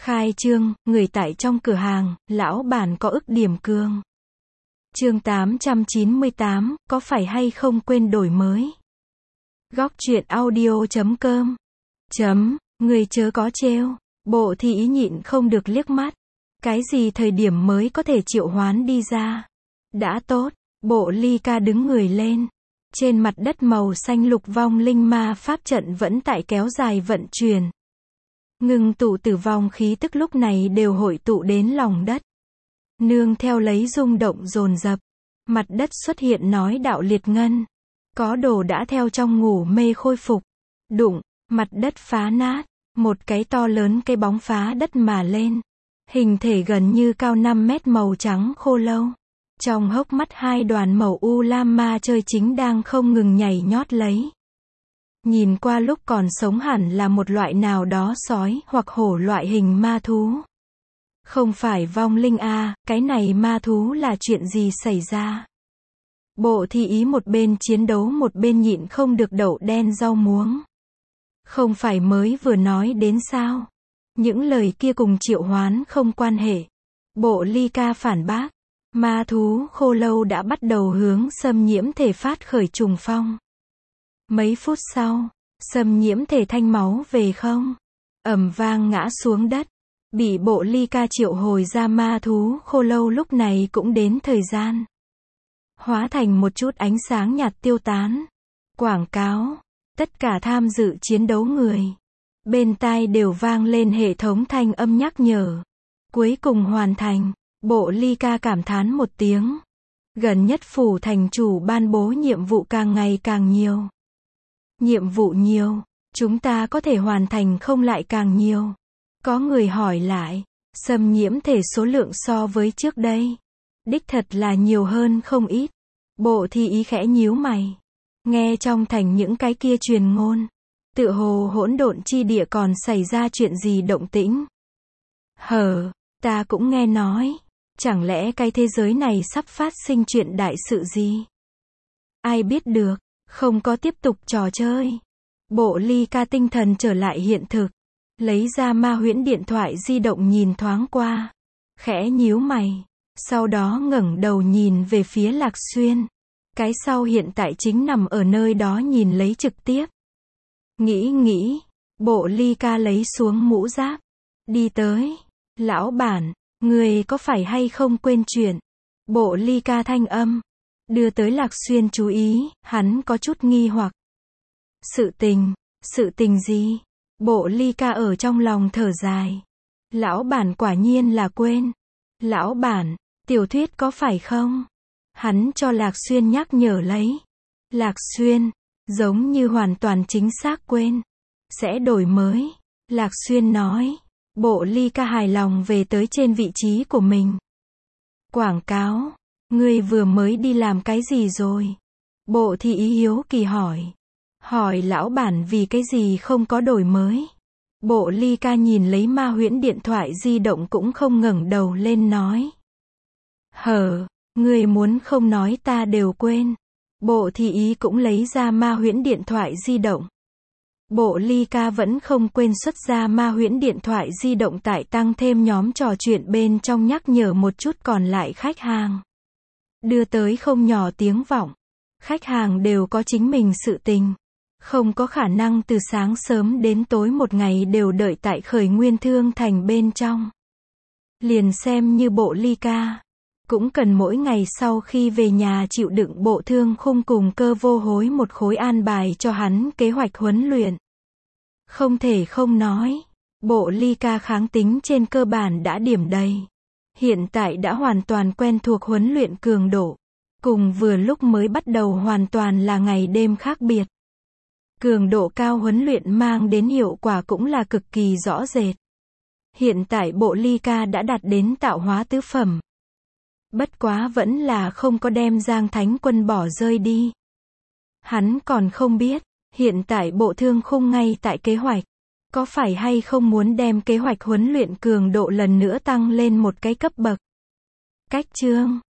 Khai trương, người tại trong cửa hàng, lão bản có ức điểm cường. Chương 898, có phải hay không quên đổi mới. Góc truyện audio.com. Người chớ có trêu. Bộ thị ý nhịn không được liếc mắt. Cái gì thời điểm mới có thể triệu hoán đi ra? Đã tốt, bộ ly ca đứng người lên. Trên mặt đất màu xanh lục vong linh ma pháp trận vẫn tại kéo dài vận chuyển. Ngừng tụ tử vong khí tức lúc này đều hội tụ đến lòng đất. Nương theo lấy rung động dồn dập. Mặt đất xuất hiện nói đạo liệt ngân. Có đồ đã theo trong ngủ mê khôi phục. Đụng, mặt đất phá nát. Một cái to lớn cây bóng phá đất mà lên. Hình thể gần như cao 5 mét màu trắng khô lâu. Trong hốc mắt hai đoàn màu u lam ma chơi chính đang không ngừng nhảy nhót lấy. Nhìn qua lúc còn sống hẳn là một loại nào đó sói hoặc hổ loại hình ma thú. Không phải vong linh a, cái này ma thú là chuyện gì xảy ra? Bộ thị ý một bên chiến đấu một bên nhịn không được đậu đen rau muống. Không phải mới vừa nói đến sao? Những lời kia cùng triệu hoán không quan hệ. Bộ ly ca phản bác. Ma thú khô lâu đã bắt đầu hướng xâm nhiễm thể phát khởi trùng phong. Mấy phút sau, xâm nhiễm thể thanh máu về không. Ầm vang ngã xuống đất. Bị bộ ly ca triệu hồi ra ma thú khô lâu lúc này cũng đến thời gian. Hóa thành một chút ánh sáng nhạt tiêu tán. Quảng cáo. Tất cả tham dự chiến đấu người. Bên tai đều vang lên hệ thống thanh âm nhắc nhở. Cuối cùng hoàn thành. Bộ ly ca cảm thán một tiếng. Gần nhất phủ thành chủ ban bố nhiệm vụ càng ngày càng nhiều. Nhiệm vụ nhiều, chúng ta có thể hoàn thành không lại càng nhiều. Có người hỏi lại, xâm nhiễm thể số lượng so với trước đây. Đích thật là nhiều hơn không ít. Bộ thị ý khẽ nhíu mày. Nghe trong thành những cái kia truyền ngôn. Tựa hồ hỗn độn chi địa còn xảy ra chuyện gì động tĩnh. Ta cũng nghe nói. Chẳng lẽ cái thế giới này sắp phát sinh chuyện đại sự gì? Ai biết được, không có tiếp tục trò chơi. Bộ ly ca tinh thần trở lại hiện thực. Lấy ra ma huyễn điện thoại di động nhìn thoáng qua. Khẽ nhíu mày. Sau đó ngẩng đầu nhìn về phía Lạc Xuyên. Cái sau hiện tại chính nằm ở nơi đó nhìn lấy trực tiếp. Nghĩ, bộ ly ca lấy xuống mũ giáp. Đi tới. Lão bản. Người có phải hay không quên chuyện? Bộ ly ca thanh âm. Đưa tới Lạc Xuyên chú ý, hắn có chút nghi hoặc. Sự tình gì? Bộ ly ca ở trong lòng thở dài. Lão bản quả nhiên là quên. Lão bản, tiểu thuyết có phải không? Hắn cho Lạc Xuyên nhắc nhở lấy. Lạc Xuyên, giống như hoàn toàn chính xác quên. Sẽ đổi mới. Lạc Xuyên nói. Bộ ly ca hài lòng về tới trên vị trí của mình. Quảng cáo. Ngươi vừa mới đi làm cái gì rồi? Bộ thị ý hiếu kỳ hỏi. Hỏi lão bản vì cái gì không có đổi mới. Bộ ly ca nhìn lấy ma huyễn điện thoại di động cũng không ngẩng đầu lên nói. Ngươi muốn không nói ta đều quên. Bộ thị ý cũng lấy ra ma huyễn điện thoại di động. Bộ ly ca vẫn không quên xuất ra ma huyễn điện thoại di động tại tăng thêm nhóm trò chuyện bên trong nhắc nhở một chút còn lại khách hàng. Đưa tới không nhỏ tiếng vọng. Khách hàng đều có chính mình sự tình. Không có khả năng từ sáng sớm đến tối một ngày đều đợi tại khởi nguyên thương thành bên trong. Liền xem như bộ ly ca. Cũng cần mỗi ngày sau khi về nhà chịu đựng bộ thương khung cùng cơ vô hối một khối an bài cho hắn kế hoạch huấn luyện. Không thể không nói. Bộ ly ca kháng tính trên cơ bản đã điểm đầy. Hiện tại đã hoàn toàn quen thuộc huấn luyện cường độ. Cùng vừa lúc mới bắt đầu hoàn toàn là ngày đêm khác biệt. Cường độ cao huấn luyện mang đến hiệu quả cũng là cực kỳ rõ rệt. Hiện tại bộ ly ca đã đạt đến tạo hóa tứ phẩm. Bất quá vẫn là không có đem Giang Thánh Quân bỏ rơi đi. Hắn còn không biết, hiện tại bộ thương khung ngay tại kế hoạch. Có phải hay không muốn đem kế hoạch huấn luyện cường độ lần nữa tăng lên một cái cấp bậc. Cách chương